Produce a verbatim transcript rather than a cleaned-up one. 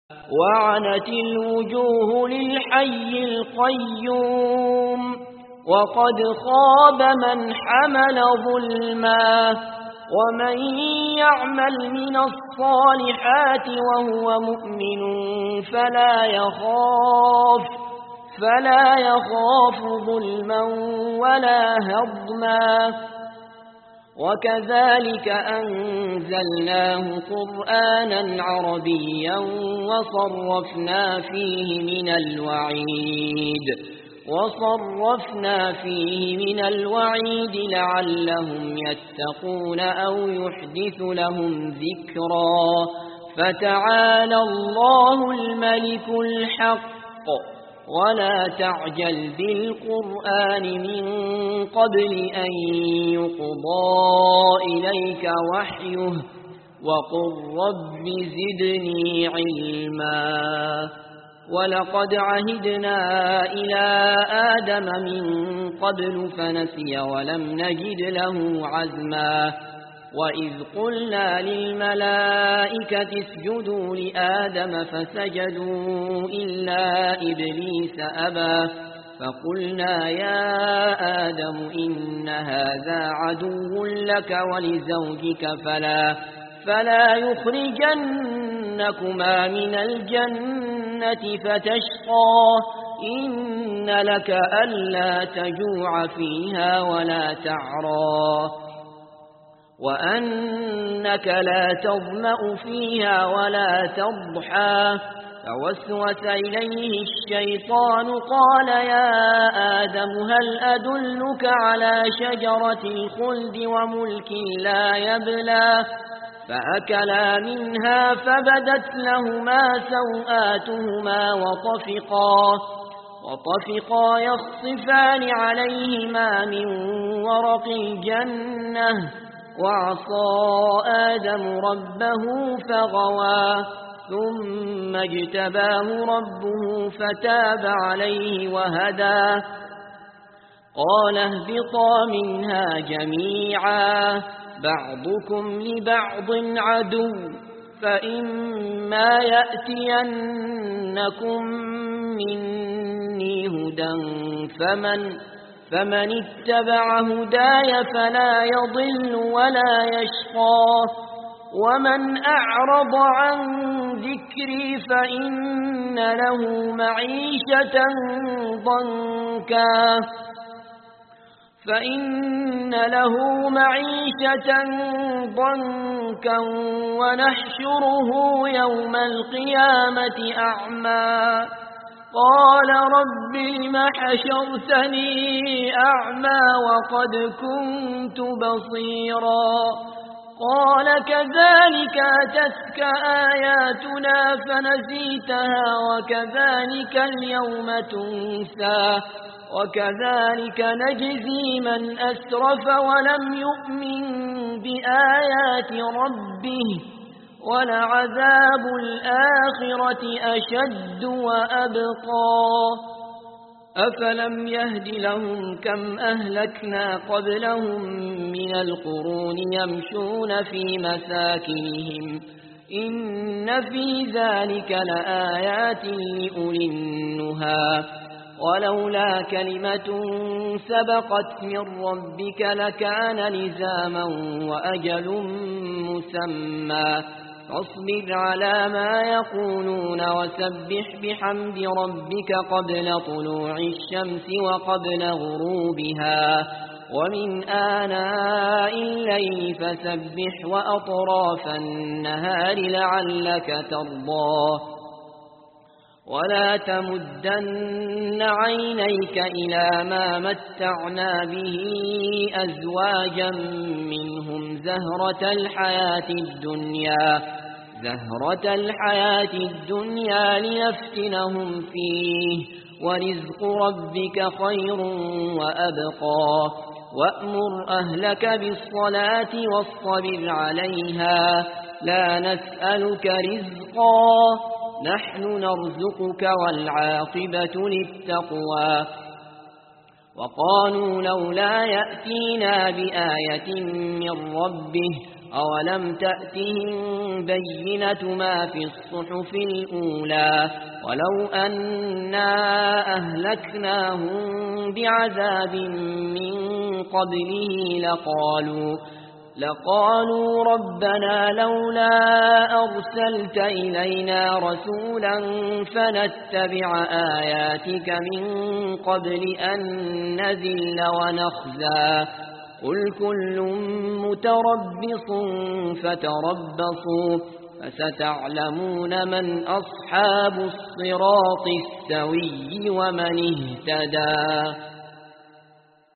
وعنت الوجوه للحي القيوم وقد خاب من حمل ظلما ومن يعمل من الصالحات وهو مؤمن فلا يخاف فلا يخاف ظلما ولا هضما وكذلك أنزلناه قرآنا عربيا وصرفنا فيه من الوعيد وصرفنا فيه من الوعيد لعلهم يتقون أو يحدث لهم ذكرا فتعالى الله الملك الحق ولا تعجل بالقرآن من قبل أن يقضى إليك وحيه وقل رب زدني علما ولقد عهدنا إلى آدم من قبل فنسي ولم نجد له عزما وإذ قلنا للملائكة اسجدوا لآدم فسجدوا إلا إبليس أبى فقلنا يا آدم إن هذا عدو لك ولزوجك فلا, فلا يخرجنكما من الجنة فتشقى إن لك ألا تجوع فيها ولا تعرى وأنك لا تظمأ فيها ولا تضحى فوسوس إليه الشيطان قال يا آدم هل أدلك على شجرة الخلد وملك لا يبلى فأكلا منها فبدت لهما سوآتهما وطفقا وطفقا يخصفان عليهما من ورق الجنة وعصى آدم ربه فغوى ثم اجتباه ربه فتاب عليه وهدى قال اهبطا منها جميعا بعضكم لبعض عدو فإما يأتينكم مني هدى فمن فمن اتبع هداي فلا يضل ولا يشقى ومن أعرض عن ذكري فإن له معيشة ضنكا فإن له معيشة ضنكا ونحشره يوم القيامة أعمى قال رب لم حشرتني أعمى وقد كنت بصيرا قال كذلك أتتك آياتنا فنسيتها وكذلك اليوم تنسى وكذلك نجزي من أسرف ولم يؤمن بآيات ربه ولعذاب الآخرة أشد وأبقى أفلم يهد لهم كم أهلكنا قبلهم من القرون يمشون في مساكنهم إن في ذلك لآيات لأولي النهى ولولا كلمة سبقت من ربك لكان لزاما وأجل مسمى فاصبر على ما يقولون وسبح بحمد ربك قبل طلوع الشمس وقبل غروبها ومن آناء الليل فسبح وأطراف النهار لعلك ترضى ولا تمدن عينيك إلى ما متعنا به أزواجا منهم زهرة الحياة الدنيا زهرة الحياة الدنيا لنفتنهم فيه ورزق ربك خير وأبقى وأمر أهلك بالصلاة واصطبر عليها لا نسألك رزقا نحن نرزقك والعاقبة للتقوى وقالوا لولا يأتينا بآية من ربه أولم تأتهم بينة ما في الصحف الأولى ولو أنا أهلكناهم بعذاب من قبله لقالوا لقالوا ربنا لولا أرسلت إلينا رسولا فنتبع آياتك من قبل أن نذل ونخزى قل كل متربص فتربصوا فستعلمون من أصحاب الصراط السوي ومن اهتدى.